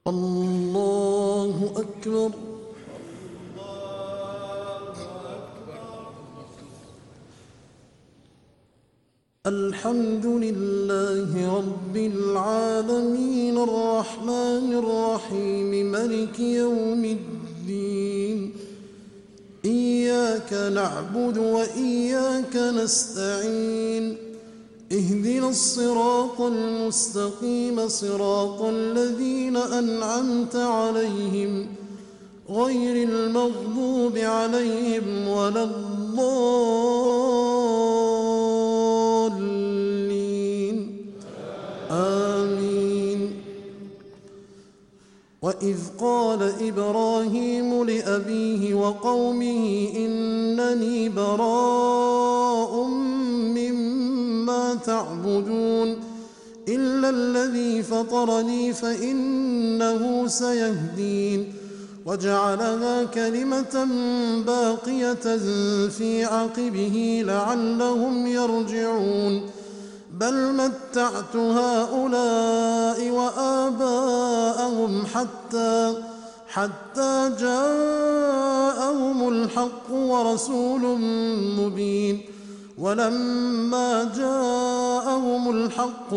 الله أكبر. الحمد لله رب العالمين الرحمن الرحيم مالك يوم الدين. إياك نعبد وإياك نستعين. اهدنا الصراط المستقيم صراط الذين أنعمت عليهم غير المغضوب عليهم ولا الضالين. آمين. وإذ قال إبراهيم لأبيه وقومه إنني براء مما تعبدون إلا الذي فطرني فإنه سيهدين. وجعلها كلمة باقية في عقبه لعلهم يرجعون. بل متعت هؤلاء وآباءهم حتى جاءهم الحق ورسول مبين. ولما جاءهم الحق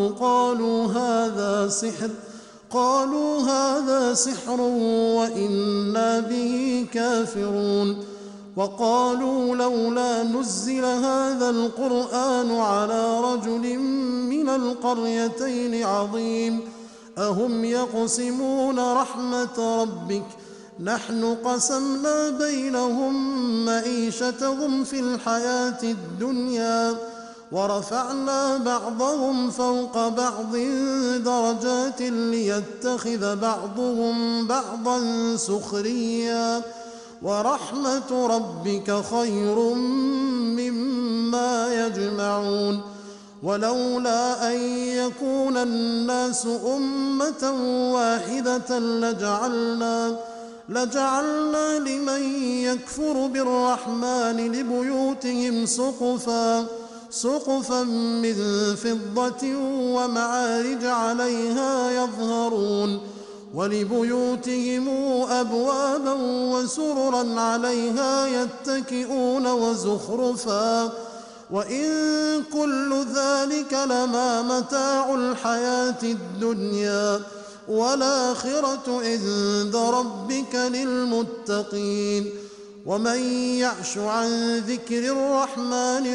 قالوا هذا سحر وإنا به كافرون. وقالوا لولا نزل هذا القرآن على رجل من القريتين عظيم أهم يقسمون رحمة ربك نحن قسمنا بينهم معيشتهم في الحياة الدنيا ورفعنا بعضهم فوق بعض درجات ليتخذ بعضهم بعضا سخريا ورحمة ربك خير مما يجمعون. ولولا أن يكون الناس أمة واحدة لجعلنا لمن يكفر بالرحمن لبيوتهم سقفا من فضة ومعارج عليها يظهرون ولبيوتهم أبوابا وسررا عليها يتكئون وزخرفا وإن كل ذلك لما متاع الحياة الدنيا والآخرة عند ربك للمتقين. ومن يعش عن ذكر الرحمن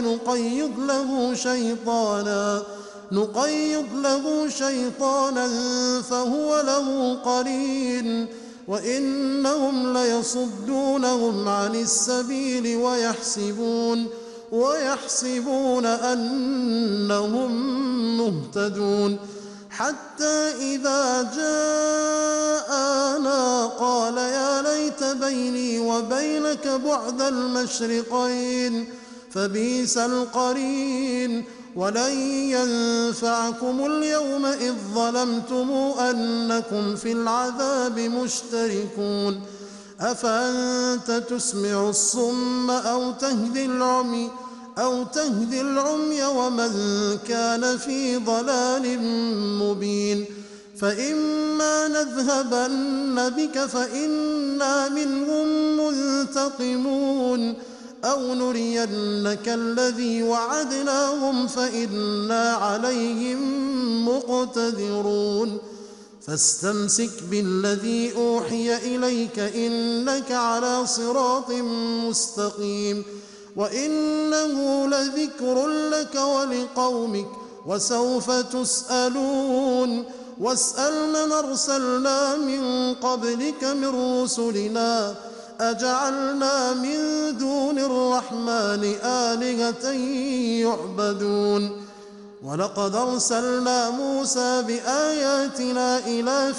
نقيض له شيطانا فهو له قرين وإنهم ليصدونهم عن السبيل ويحسبون أنهم مهتدون. حتى إذا جاءنا قال يا ليت بيني وبينك بعد المشرقين فبئس القرين. ولن ينفعكم اليوم إذ ظلمتم أنكم في العذاب مشتركون. أفأنت تسمع الصم أو تهدي العمي ومن كان في ضلال مبين. فإما نذهبن بك فإنا منهم منتقمون أو نرينك الذي وعدناهم فإنا عليهم مقتدرون. فاستمسك بالذي أوحي إليك إنك على صراط مستقيم. وإنه لذكر لك ولقومك وسوف تسألون. واسأل من أرسلنا من قبلك من رسلنا أجعلنا من دون الرحمن آلهة يعبدون. ولقد أرسلنا موسى بآياتنا إلى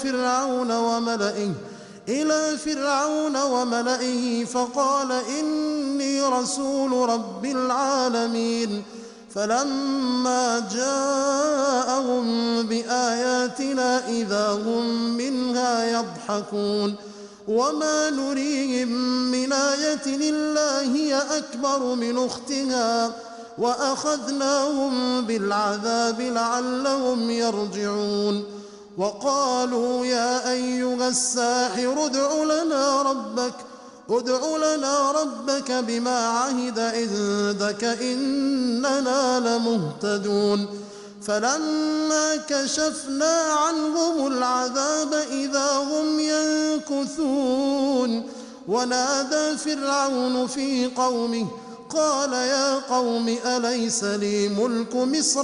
فرعون وملئه فقال إني رسول رب العالمين. فلما جاءهم بآياتنا إذا هم منها يضحكون. وما نريهم من آية إلا هي أكبر من أختها وأخذناهم بالعذاب لعلهم يرجعون. وقالوا يا أيها الساحر ادع لنا ربك بما عهد عندك إننا لمهتدون فلما كشفنا عنهم العذاب إذا هم ينكثون ونادى فرعون في قومه قال يا قوم أليس لي ملك مصر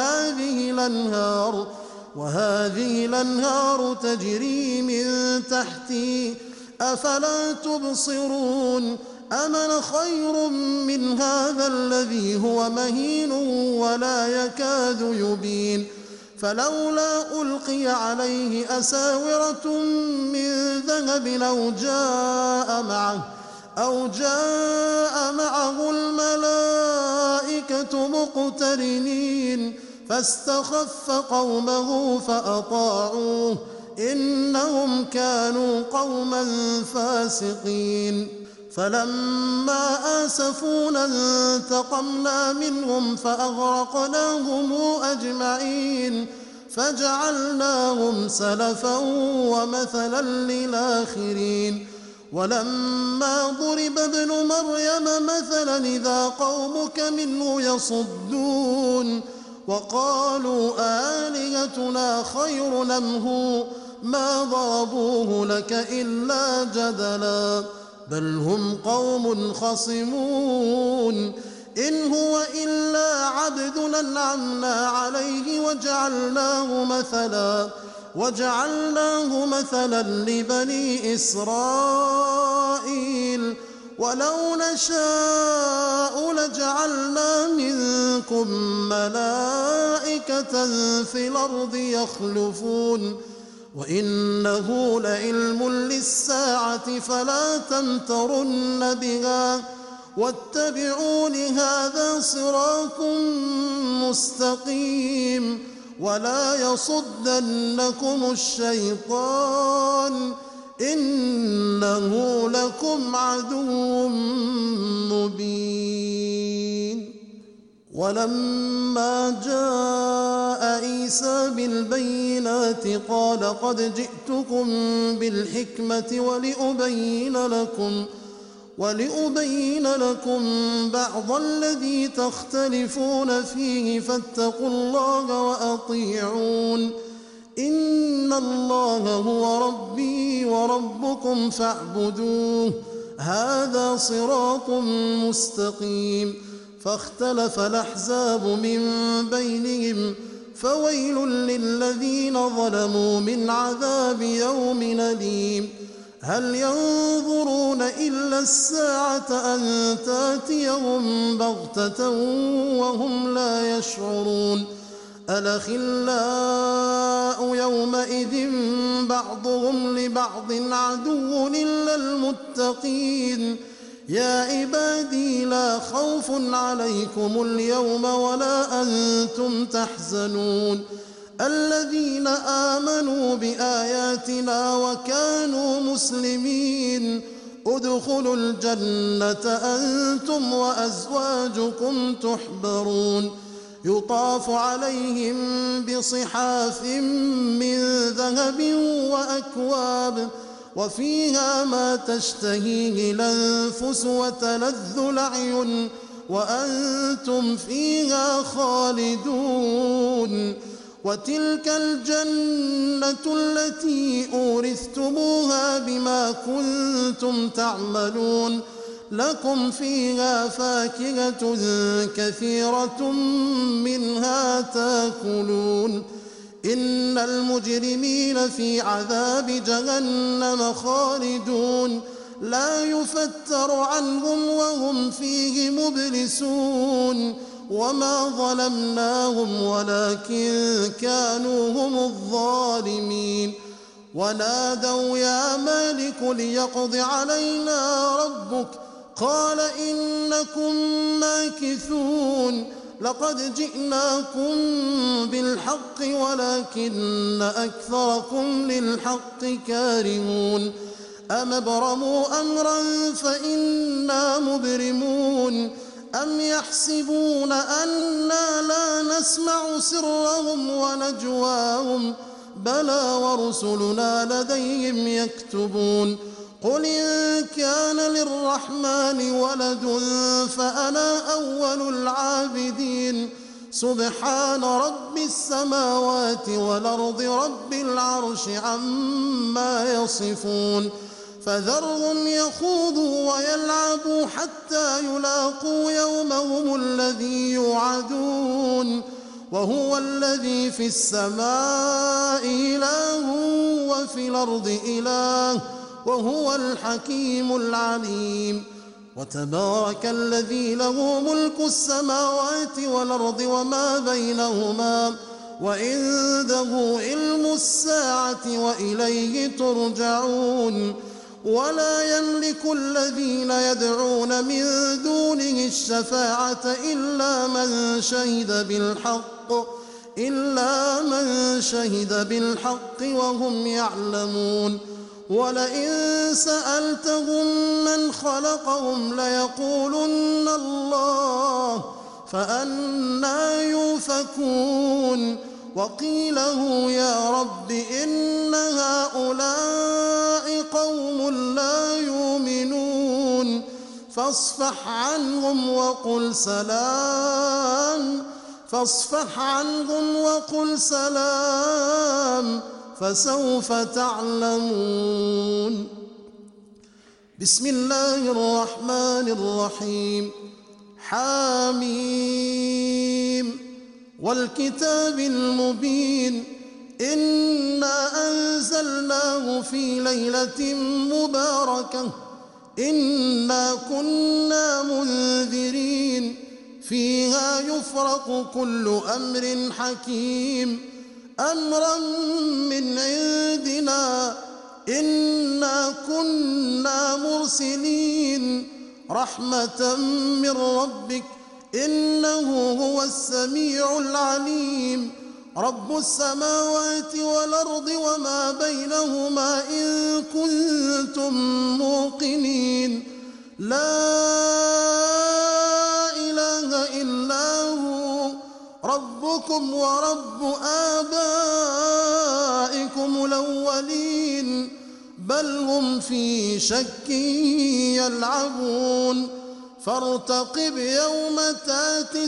وهذه الأنهار تجري من تحتي أفلا تبصرون أمن خير من هذا الذي هو مهين ولا يكاد يبين فلولا ألقي عليه أساورة من ذهب أو جاء معه الملائكة مقترنين فاستخف قومه فأطاعوه إنهم كانوا قوما فاسقين فلما آسفونا انتقمنا منهم فأغرقناهم أجمعين فجعلناهم سلفا ومثلا للآخرين ولما ضرب ابن مريم مثلا إذا قومك منه يصدون وقالوا آلهتنا خير أم هو ما ضربوه لك إلا جدلا بل هم قوم خصمون إن هو إلا عبد أنعمنا عليه وجعلناه مثلا لبني إسرائيل ولو نشاء لجعلنا منكم ملائكة في الأرض يخلفون وإنه لعلم للساعة فلا تمترن بها واتبعون هذا صراط مستقيم ولا يصدنكم الشيطان إنه لكم عدو مبين ولما جاء عيسى بالبينات قال قد جئتكم بالحكمة ولأبين لكم بعض الذي تختلفون فيه فاتقوا الله وأطيعون إن الله هو ربي وربكم فاعبدوه هذا صراط مستقيم فاختلف الأحزاب من بينهم فويل للذين ظلموا من عذاب يوم أليم هل ينظرون إلا الساعة أن تأتيهم بغتة وهم لا يشعرون الأخلاء يومئذ بعضهم لبعض عدو إلا المتقين يا عبادي لا خوف عليكم اليوم ولا أنتم تحزنون الذين آمنوا بآياتنا وكانوا مسلمين ادخلوا الجنة أنتم وأزواجكم تحبرون يطاف عليهم بصحاف من ذهب وأكواب وفيها ما تشتهيه الأنفس وتلذ الأعين وأنتم فيها خالدون وتلك الجنة التي أورثتموها بما كنتم تعملون لكم فيها فاكهة كثيرة منها تاكلون إن المجرمين في عذاب جهنم خالدون لا يفتر عنهم وهم فيه مبلسون وما ظلمناهم ولكن كانوا هم الظالمين ونادوا يا مالك ليقض علينا ربك قال إنكم ماكثون لقد جئناكم بالحق ولكن أكثركم للحق كارهون أم ابرموا أمرا فإنا مبرمون أم يحسبون أنا لا نسمع سرهم ونجواهم بلى ورسلنا لديهم يكتبون قل إن كان للرحمن ولد فأنا أول العابدين سبحان رب السماوات والأرض رب العرش عما يصفون فذرهم يخوضوا ويلعبوا حتى يلاقوا يومهم الذي يوعدون وهو الذي في السماء إله وفي الأرض إله وهو الحكيم العليم وتبارك الذي له ملك السماوات والأرض وما بينهما وعنده علم الساعة وإليه ترجعون ولا يملك الذين يدعون من دونه الشفاعة إلا من شهد بالحق وهم يعلمون ولئن سألتهم من خلقهم ليقولن الله فأنى يؤفكون وقيله يا رب إن هؤلاء قوم لا يؤمنون فاصفح عنهم وقل سلام فسوف تعلمون بسم الله الرحمن الرحيم حميم والكتاب المبين إنا أنزلناه في ليلة مباركة إنا كنا منذرين فيها يفرق كل أمر حكيم أمرا من عندنا إنا كنا مرسلين رحمة من ربك إنه هو السميع العليم رب السماوات والأرض وما بينهما إن كنتم موقنين لا إله إلا هو ربكم ورب آبائكم الأولين بل هم في شك يلعبون فارتقب يوم تأتي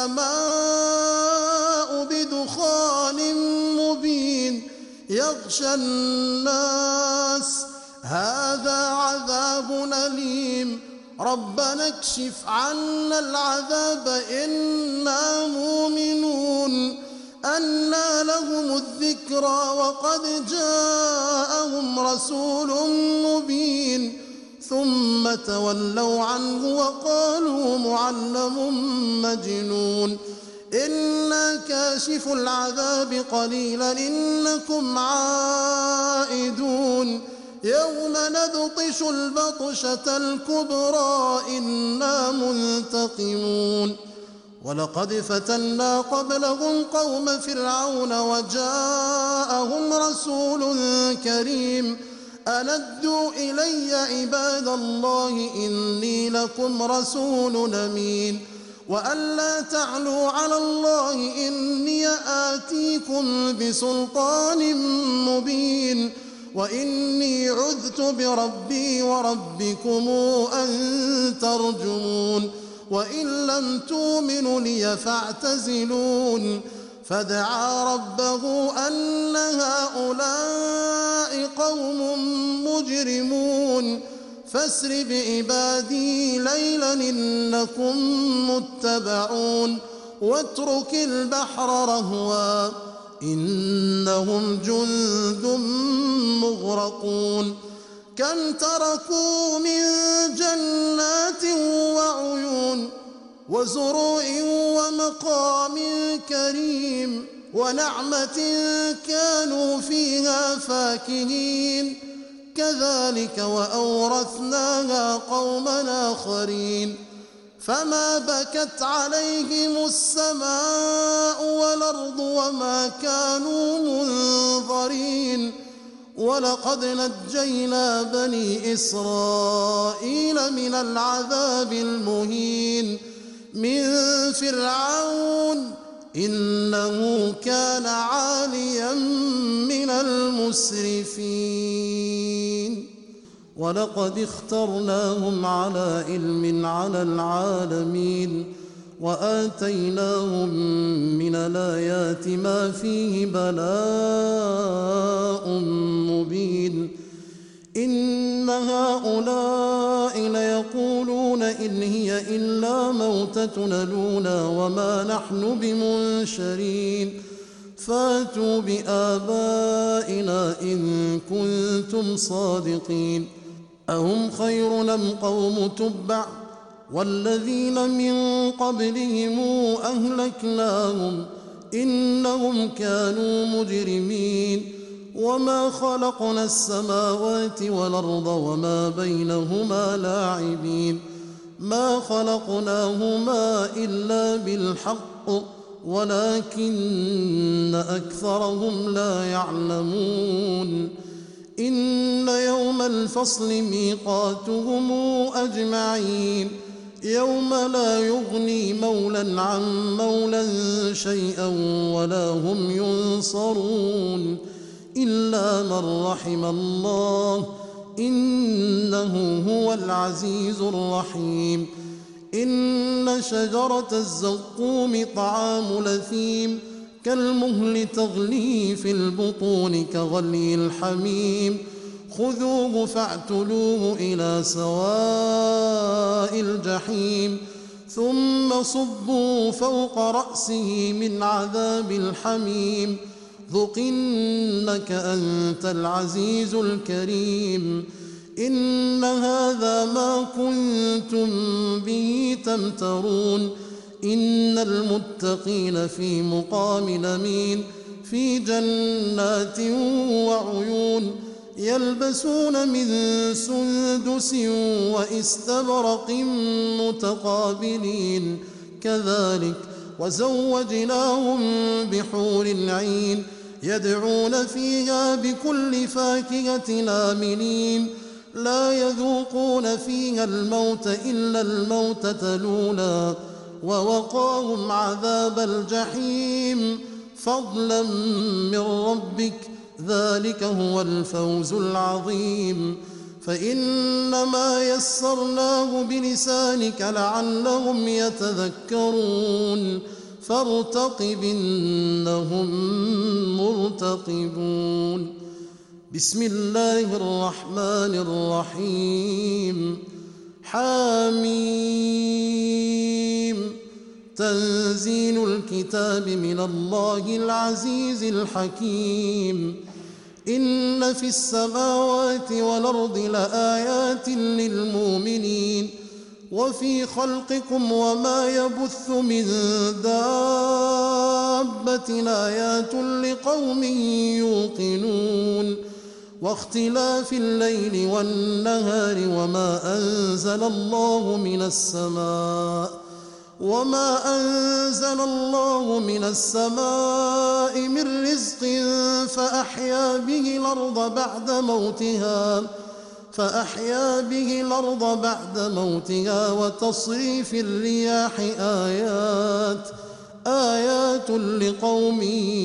السماء بدخان مبين يغشى الناس هذا عذاب أليم ربنا اكشف عنا العذاب إنا مؤمنون أنى لهم الذكرى وقد جاءهم رسول مبين ثم تولوا عنه وقالوا معلم مجنون إنا كاشف العذاب قليلا إنكم عائدون يوم نبطش البطشة الكبرى إنا منتقمون ولقد فتنا قبلهم قوم فرعون وجاءهم رسول كريم أندوا إلي عباد الله إني لكم رسول أمين وأن لا تعلوا على الله إني آتيكم بسلطان مبين وإني عذت بربي وربكم أن ترجمون وإن لم تؤمنوا لي فاعتزلون فدعا ربه أن هؤلاء قوم مجرمون فاسر بعبادي ليلا إنكم متبعون واترك البحر رهوا إنهم جند مغرقون كم تركوا من جنات وعيون وزروع ومقام كريم ونعمة كانوا فيها فاكهين كذلك وأورثناها قوما آخرين فما بكت عليهم السماء والأرض وما كانوا منظرين ولقد نجينا بني إسرائيل من العذاب المهين من فرعون إنه كان عاليا من المسرفين ولقد اخترناهم على علم على العالمين وآتيناهم من الآيات ما فيه بلاء مبين إن هؤلاء ليقولون إن هي إلا موتتنا الأولى وما نحن بمنشرين فاتوا بآبائنا إن كنتم صادقين أهم خير أم قوم تبع والذين من قبلهم أهلكناهم إنهم كانوا مجرمين وما خلقنا السماوات والأرض وما بينهما لاعبين ما خلقناهما إلا بالحق ولكن أكثرهم لا يعلمون إن يوم الفصل ميقاتهم أجمعين يوم لا يغني مولى عن مولى شيئا ولا هم ينصرون إلا من رحم الله إنه هو العزيز الرحيم إن شجرة الزقوم طعام لثيم كالمهل تغلي في البطون كغلي الحميم خذوه فاعتلوه إلى سواء الجحيم ثم صبوا فوق رأسه من عذاب الحميم ذق إنك أنت العزيز الكريم إن هذا ما كنتم به تمترون إن المتقين في مقام أمين في جنات وعيون يلبسون من سندس واستبرق متقابلين كذلك وزوجناهم بحور العين يدعون فيها بكل فاكهة آمنين لا يذوقون فيها الموت إلا الموتة الأولى ووقاهم عذاب الجحيم فضلا من ربك ذلك هو الفوز العظيم فإنما يسرناه بلسانك لعلهم يتذكرون فارتقب إنهم مرتقبون بسم الله الرحمن الرحيم حميم تنزيل الكتاب من الله العزيز الحكيم إن في السماوات والأرض لآيات للمؤمنين وفي خلقكم وما يبث من دابة آيات لقوم يوقنون واختلاف الليل والنهار وما أنزل الله من السماء من رزق فأحيا به الأرض بعد موتها وتصريف الرياح آيات لقوم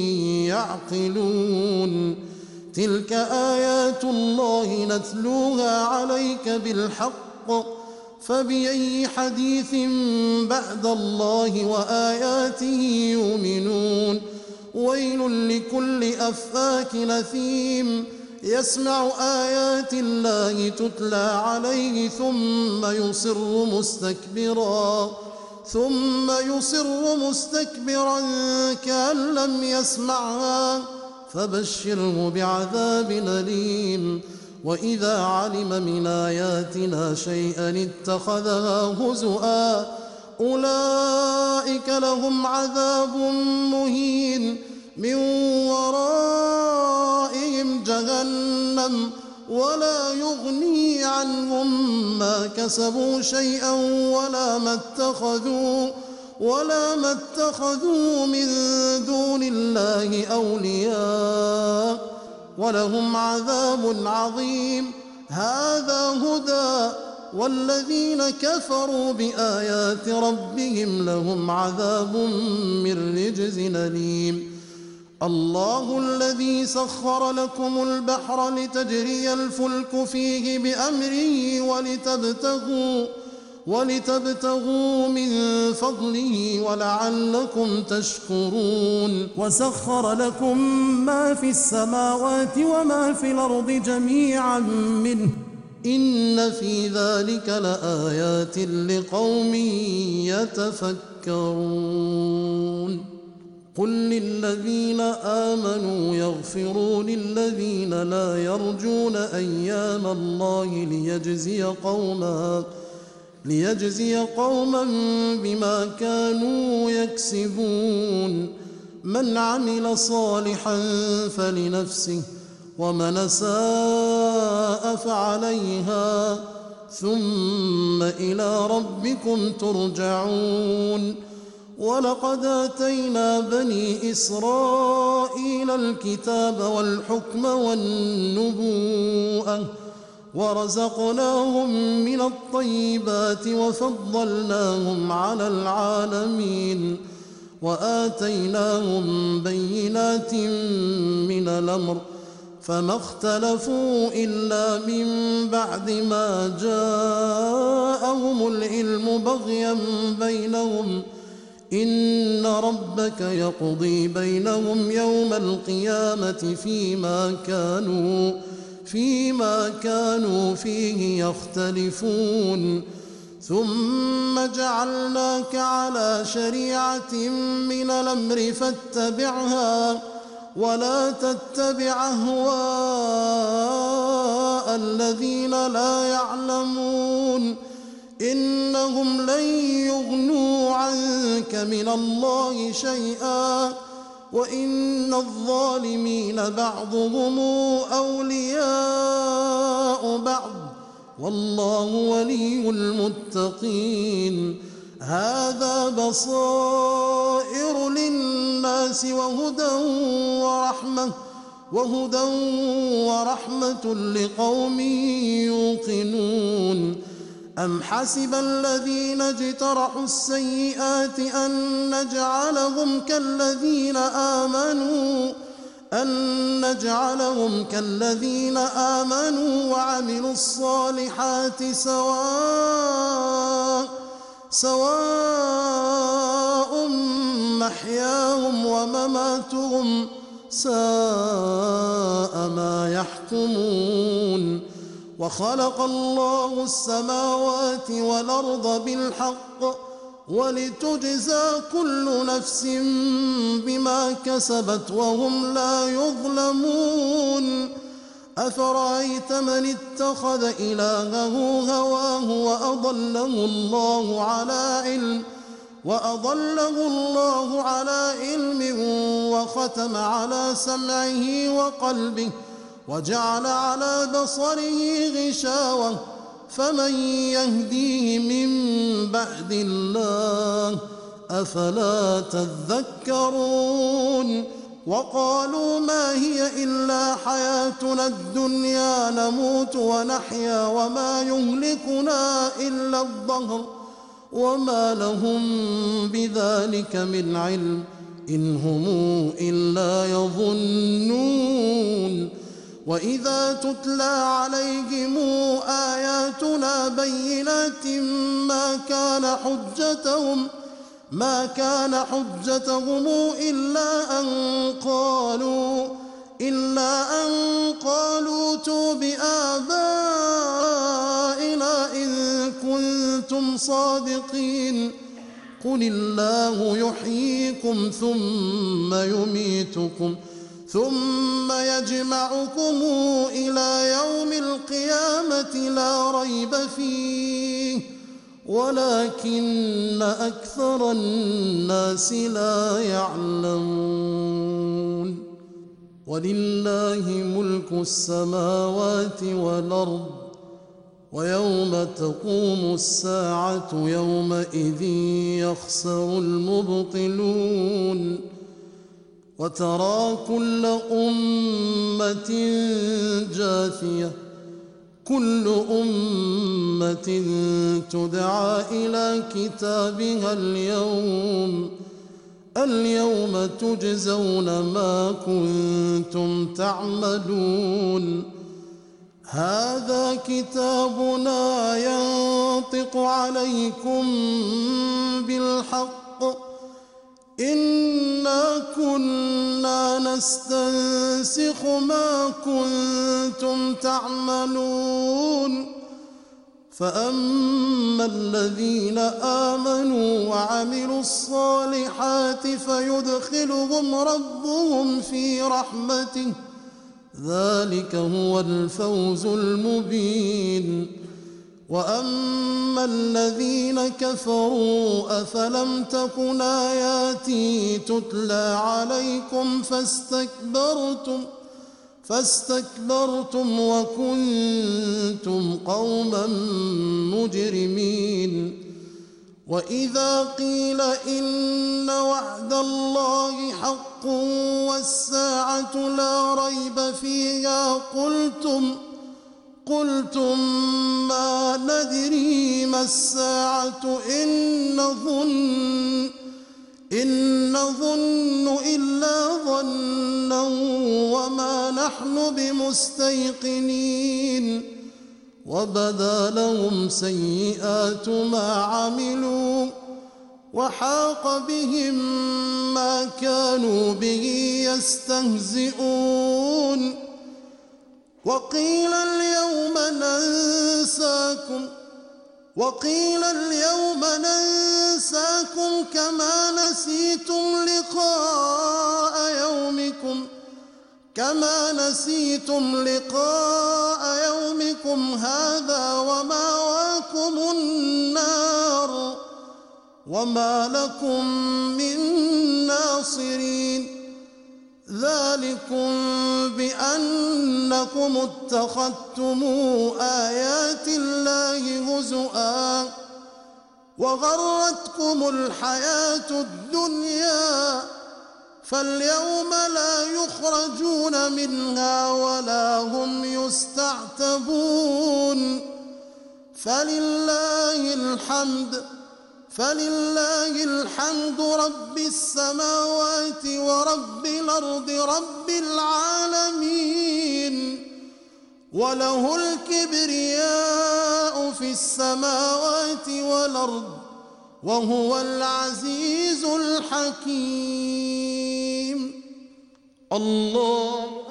يعقلون تلك آيات الله نتلوها عليك بالحق فبأي حديث بعد الله وآياته يؤمنون ويل لكل أفاك نثيم يسمع آيات الله تتلى عليه ثم يصر مستكبرا كأن لم يسمعها فبشره بعذاب أليم وإذا علم من آياتنا شيئا اتخذها هزؤا أولئك لهم عذاب مهين من ورائهم جهنم ولا يغني عنهم ما كسبوا شيئا ولا ما اتخذوا من دون الله أولياء ولهم عذاب عظيم هذا هدى والذين كفروا بآيات ربهم لهم عذاب من رجز أليم الله الذي سخر لكم البحر لتجري الفلك فيه بأمره ولتبتغوا من فضله ولعلكم تشكرون وسخر لكم ما في السماوات وما في الأرض جميعا منه إن في ذلك لآيات لقوم يتفكرون قل للذين آمنوا يغفروا للذين لا يرجون أيام الله ليجزي قوما بما كانوا يكسبون من عمل صالحا فلنفسه ومن أساء فعليها ثم إلى ربكم ترجعون ولقد آتينا بني إسرائيل الكتاب والحكم والنبوءة ورزقناهم من الطيبات وفضلناهم على العالمين وآتيناهم بينات من الأمر فما اختلفوا إلا من بعد ما جاءهم العلم بغيا بينهم إن ربك يقضي بينهم يوم القيامة فيما كانوا فيه يختلفون ثم جعلناك على شريعة من الأمر فاتبعها ولا تتبع أهواء الذين لا يعلمون إنهم لن يغنوا عنك من الله شيئا وإن الظالمين بعضهم أولياء بعض والله ولي المتقين هذا بصائر للناس وهدى ورحمة لقوم يوقنون أم حسب الذين اجترحوا السيئات أن نجعلهم كالذين آمنوا وعملوا الصالحات سواء محياهم ومماتهم ساء ما يحكمون وخلق الله السماوات والأرض بالحق ولتجزى كل نفس بما كسبت وهم لا يظلمون أفرأيت من اتخذ إلهه هواه وأضله الله على علم وختم على سمعه وقلبه وجعل على بصره غشاوة فمن يهديه من بعد الله أفلا تذكرون وقالوا ما هي إلا حياتنا الدنيا نموت ونحيا وما يهلكنا إلا الدهر وما لهم بذلك من علم إن هم إلا يظنون وإذا تتلى عليهم آياتنا بينات ما كان حجتهم إلا أن قالوا ائتوا بآبائنا إن كنتم صادقين قل الله يحييكم ثم يميتكم ثم يجمعكم إلى يوم القيامة لا ريب فيه ولكن أكثر الناس لا يعلمون ولله ملك السماوات والأرض ويوم تقوم الساعة يومئذ يخسر المبطلون وترى كل أمة جاثية كل أمة تدعى إلى كتابها اليوم تجزون ما كنتم تعملون هذا كتابنا ينطق عليكم بالحق إنا كنا نستنسخ ما كنتم تعملون فأما الذين آمنوا وعملوا الصالحات فيدخلهم ربهم في رحمته ذلك هو الفوز المبين وأما الذين كفروا أفلم تكن آياتي تتلى عليكم فاستكبرتم وكنتم قوما مجرمين وإذا قيل إن وعد الله حق والساعة لا ريب فيها قلتم ما ندري ما الساعة إن نظن إلا ظنا وما نحن بمستيقنين وبدا لهم سيئات ما عملوا وحاق بهم ما كانوا به يستهزئون وقيل اليوم ننساكم كما نسيتم لقاء يومكم هذا ومأواكم النار وما لكم من ناصرين ذلكم بأنكم اتخذتم آيات الله هزؤا وغرتكم الحياة الدنيا فاليوم لا يخرجون منها ولا هم يستعتبون فلله الحمد رب السماوات ورب الأرض رب العالمين وله الكبرياء في السماوات والأرض وهو العزيز الحكيم الله